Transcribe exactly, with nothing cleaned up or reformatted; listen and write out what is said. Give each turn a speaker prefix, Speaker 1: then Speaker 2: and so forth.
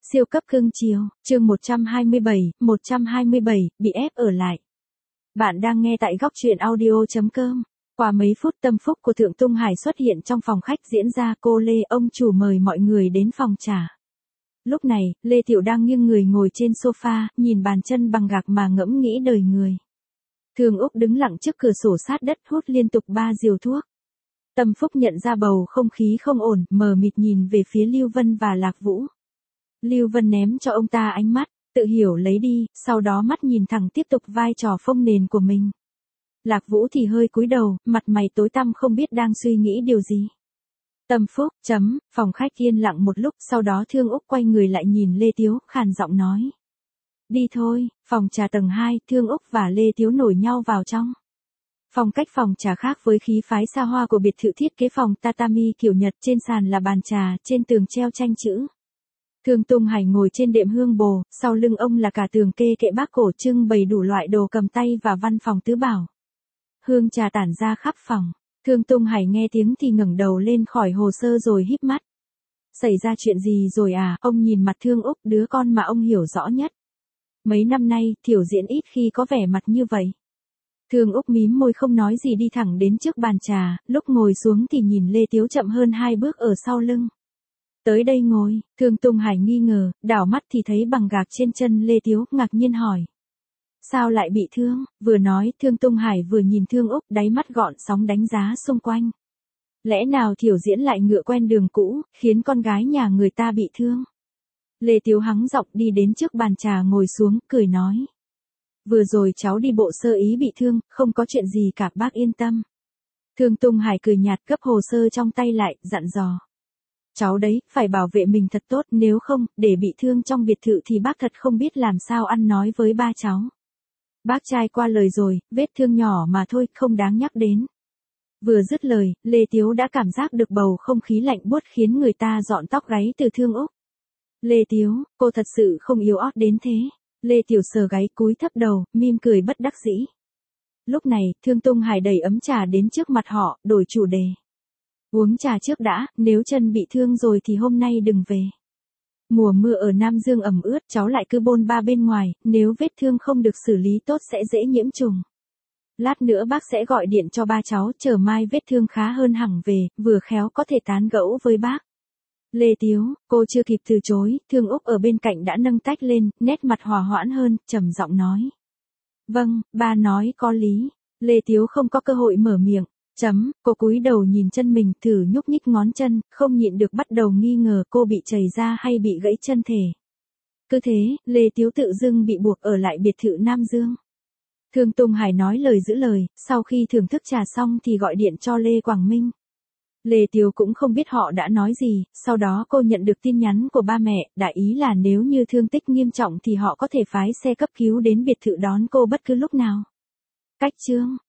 Speaker 1: Siêu cấp cưng chiều, chương một trăm hai mươi bảy, một trăm hai mươi bảy, bị ép ở lại. Bạn đang nghe tại góc truyện audio chấm com. Qua mấy phút tâm phúc của Thượng Tung Hải xuất hiện trong phòng khách diễn ra, cô Lê ông chủ mời mọi người đến phòng trà. Lúc này, Lê Tiểu đang nghiêng người ngồi trên sofa, nhìn bàn chân bằng gạc mà ngẫm nghĩ đời người. Thường Úc đứng lặng trước cửa sổ sát đất hút liên tục ba diều thuốc. Tâm Phúc nhận ra bầu không khí không ổn, mờ mịt nhìn về phía Lưu Vân và Lạc Vũ. Lưu Vân ném cho ông ta ánh mắt, tự hiểu lấy đi, sau đó mắt nhìn thẳng tiếp tục vai trò phông nền của mình. Lạc Vũ thì hơi cúi đầu, mặt mày tối tăm không biết đang suy nghĩ điều gì. Tâm Phúc, chấm, phòng khách yên lặng một lúc, sau đó Thương Úc quay người lại nhìn Lê Tiếu, khàn giọng nói. Đi thôi, phòng trà tầng hai, Thương Úc và Lê Tiếu nổi nhau vào trong. Phong cách phòng trà khác với khí phái xa hoa của biệt thự thiết kế phòng tatami kiểu Nhật, trên sàn là bàn trà, trên tường treo tranh chữ. Thương Tung Hải ngồi trên đệm hương bồ, sau lưng ông là cả tường kê kệ bác cổ trưng bày đủ loại đồ cầm tay và văn phòng tứ bảo. Hương trà tản ra khắp phòng. Thương Tung Hải nghe tiếng thì ngẩng đầu lên khỏi hồ sơ rồi híp mắt. Xảy ra chuyện gì rồi à? Ông nhìn mặt Thương Úc, đứa con mà ông hiểu rõ nhất. Mấy năm nay, Thiểu Diễn ít khi có vẻ mặt như vậy. Thương Úc mím môi không nói gì đi thẳng đến trước bàn trà, lúc ngồi xuống thì nhìn Lê Tiếu chậm hơn hai bước ở sau lưng. Tới đây ngồi, Thương Tung Hải nghi ngờ, đảo mắt thì thấy bằng gạc trên chân Lê Tiếu, ngạc nhiên hỏi. Sao lại bị thương? Vừa nói, Thương Tung Hải vừa nhìn Thương Úc, đáy mắt gọn sóng đánh giá xung quanh. Lẽ nào Thiểu Diễn lại ngựa quen đường cũ, khiến con gái nhà người ta bị thương? Lê Tiếu hắng giọng đi đến trước bàn trà ngồi xuống, cười nói. Vừa rồi cháu đi bộ sơ ý bị thương, không có chuyện gì cả, bác yên tâm. Thương Tung Hải cười nhạt, gấp hồ sơ trong tay lại, dặn dò. Cháu đấy, phải bảo vệ mình thật tốt, nếu không, để bị thương trong biệt thự thì bác thật không biết làm sao ăn nói với ba cháu. Bác trai qua lời rồi, vết thương nhỏ mà thôi, không đáng nhắc đến. Vừa dứt lời, Lê Tiếu đã cảm giác được bầu không khí lạnh buốt khiến người ta dọn tóc gáy từ Thương Úc. Lê Tiếu, cô thật sự không yếu ớt đến thế. Lê Tiểu sờ gáy cúi thấp đầu, mỉm cười bất đắc dĩ. Lúc này, Thương Tung Hải đẩy ấm trà đến trước mặt họ, đổi chủ đề. Uống trà trước đã, nếu chân bị thương rồi thì hôm nay đừng về. Mùa mưa ở Nam Dương ẩm ướt, cháu lại cứ bôn ba bên ngoài, nếu vết thương không được xử lý tốt sẽ dễ nhiễm trùng. Lát nữa bác sẽ gọi điện cho ba cháu, chờ mai vết thương khá hơn hẳn về, vừa khéo có thể tán gẫu với bác. Lê Tiếu, cô chưa kịp từ chối, Thương Úc ở bên cạnh đã nâng tách lên, nét mặt hòa hoãn hơn, trầm giọng nói. Vâng, ba nói có lý. Lê Tiếu không có cơ hội mở miệng. Chấm, cô cúi đầu nhìn chân mình, thử nhúc nhích ngón chân, không nhịn được bắt đầu nghi ngờ cô bị chảy ra hay bị gãy chân thể. Cứ thế, Lê Tiếu tự dưng bị buộc ở lại biệt thự Nam Dương. Thương Tung Hải nói lời giữ lời, sau khi thưởng thức trà xong thì gọi điện cho Lê Quảng Minh. Lê Tiếu cũng không biết họ đã nói gì, sau đó cô nhận được tin nhắn của ba mẹ, đại ý là nếu như thương tích nghiêm trọng thì họ có thể phái xe cấp cứu đến biệt thự đón cô bất cứ lúc nào. Cách chương,